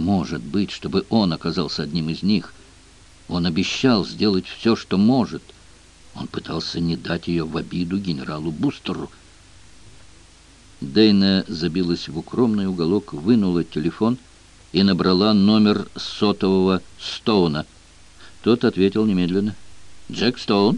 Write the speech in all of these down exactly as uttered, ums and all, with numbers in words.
может быть, чтобы он оказался одним из них. Он обещал сделать все, что может. Он пытался не дать ее в обиду генералу Бустеру. Дейна забилась в укромный уголок, вынула телефон и набрала номер сотового Стоуна. Тот ответил немедленно. «Джек Стоун?»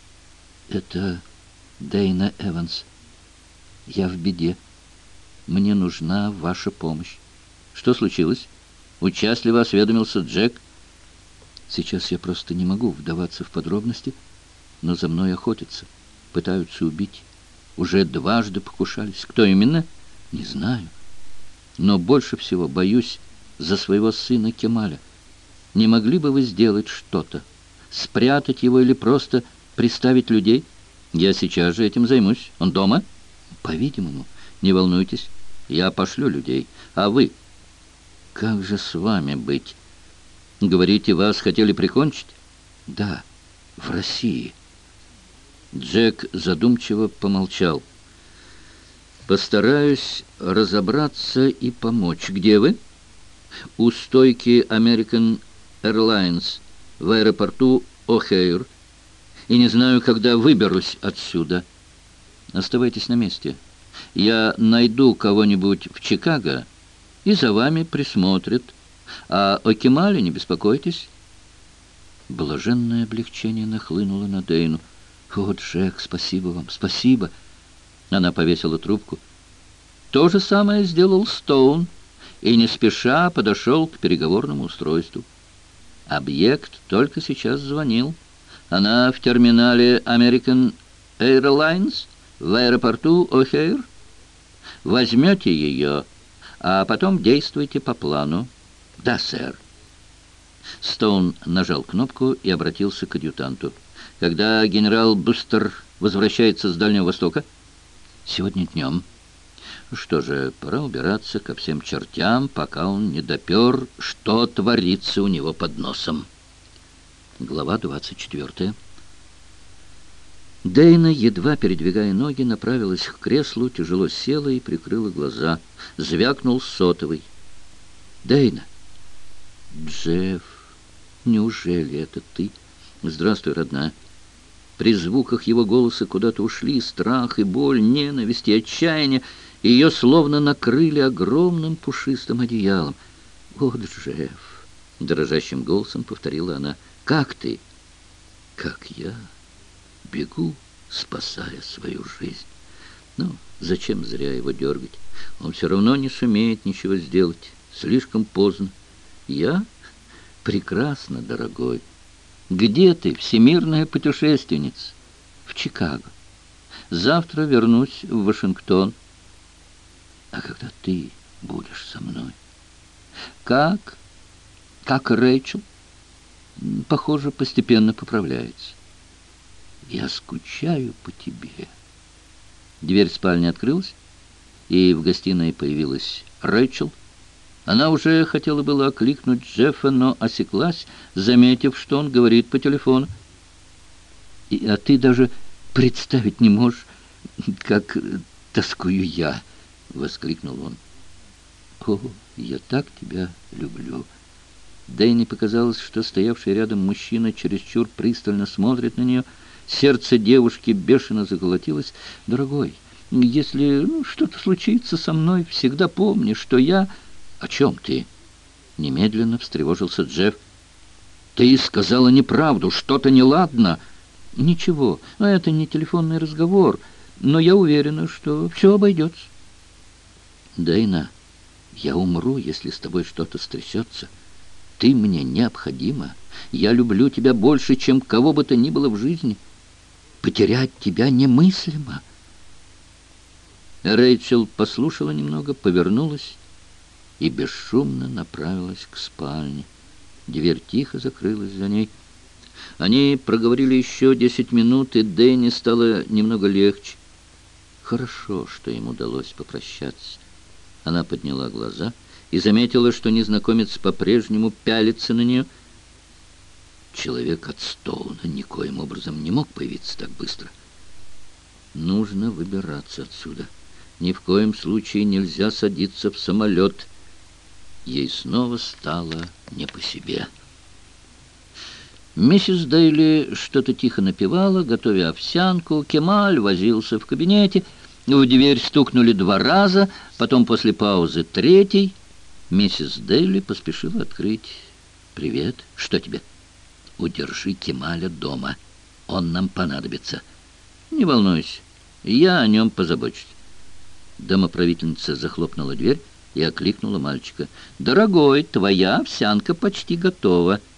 «Это Дейна Эванс. Я в беде. Мне нужна ваша помощь». «Что случилось?» — участливо осведомился Джек. «Сейчас я просто не могу вдаваться в подробности, но за мной охотятся, пытаются убить. Уже дважды покушались. Кто именно? Не знаю. Но больше всего боюсь за своего сына Кемаля. Не могли бы вы сделать что-то? Спрятать его или просто приставить людей? Я сейчас же этим займусь. Он дома?» «По-видимому. Не волнуйтесь. Я пошлю людей. А вы?» «Как же с вами быть? Говорите, вас хотели прикончить?» «Да, в России». Джек задумчиво помолчал. «Постараюсь разобраться и помочь. Где вы?» «У стойки American Airlines в аэропорту О'Хейр. И не знаю, когда выберусь отсюда». «Оставайтесь на месте. Я найду кого-нибудь в Чикаго, и за вами присмотрят. А о Кемале не беспокойтесь». Блаженное облегчение нахлынуло на Дейну. «О, Джек, спасибо вам, спасибо!» Она повесила трубку. То же самое сделал Стоун и не спеша подошел к переговорному устройству. Объект только сейчас звонил. Она в терминале American Airlines в аэропорту О'Хейр. Возьмете ее, а потом действуйте по плану. «Да, сэр». Стоун нажал кнопку и обратился к адъютанту. «Когда генерал Бустер возвращается с Дальнего Востока?» «Сегодня днем». «Что же, пора убираться ко всем чертям, пока он не допер, что творится у него под носом». Глава двадцать четвертая. Дейна, едва передвигая ноги, направилась к креслу, тяжело села и прикрыла глаза. Звякнул сотовый. «Дейна!» «Джефф, неужели это ты?» «Здравствуй, родная». При звуках его голоса куда-то ушли страх и боль, ненависть и отчаяние, и ее словно накрыли огромным пушистым одеялом. «О, Джефф!» — дрожащим голосом повторила она. «Как ты?» «Как я? Бегу, спасая свою жизнь. Ну, зачем зря его дергать? Он все равно не сумеет ничего сделать. Слишком поздно. Я? Прекрасно, дорогой. Где ты, всемирная путешественница? В Чикаго. Завтра вернусь в Вашингтон. А когда ты будешь со мной? Как? Как Рэйчел? Похоже, постепенно поправляется. Я скучаю по тебе». Дверь спальни открылась, и в гостиной появилась Рэйчел. Она уже хотела было окликнуть Джеффа, но осеклась, заметив, что он говорит по телефону. И, «А ты даже представить не можешь, как тоскую я!» — воскликнул он. «О, я так тебя люблю!» Дейне показалось, что стоявший рядом мужчина чересчур пристально смотрит на нее. Сердце девушки бешено заколотилось. «Дорогой, если ну, что-то случится со мной, всегда помни, что я...» «О чем ты?» Немедленно встревожился Джефф. «Ты сказала неправду, что-то неладно». «Ничего, это не телефонный разговор, но я уверена, что все обойдется». «Дейна, я умру, если с тобой что-то стрясется. Ты мне необходима. Я люблю тебя больше, чем кого бы то ни было в жизни. Потерять тебя немыслимо». Рэйчел послушала немного, повернулась и бесшумно направилась к спальне. Дверь тихо закрылась за ней. Они проговорили еще десять минут, и Дейне стало немного легче. Хорошо, что им удалось попрощаться. Она подняла глаза и заметила, что незнакомец по-прежнему пялится на нее. Человек от Стоуна никоим образом не мог появиться так быстро. Нужно выбираться отсюда. Ни в коем случае нельзя садиться в самолет. Ей снова стало не по себе. Миссис Дейли что-то тихо напевала, готовя овсянку. Кемаль возился в кабинете. В дверь стукнули два раза, потом после паузы третий. Миссис Дейли поспешила открыть. «Привет. Что тебе?» «Удержи Кемаля дома. Он нам понадобится». «Не волнуйся, я о нем позабочусь». Домоправительница захлопнула дверь и окликнула мальчика. «Дорогой, твоя овсянка почти готова».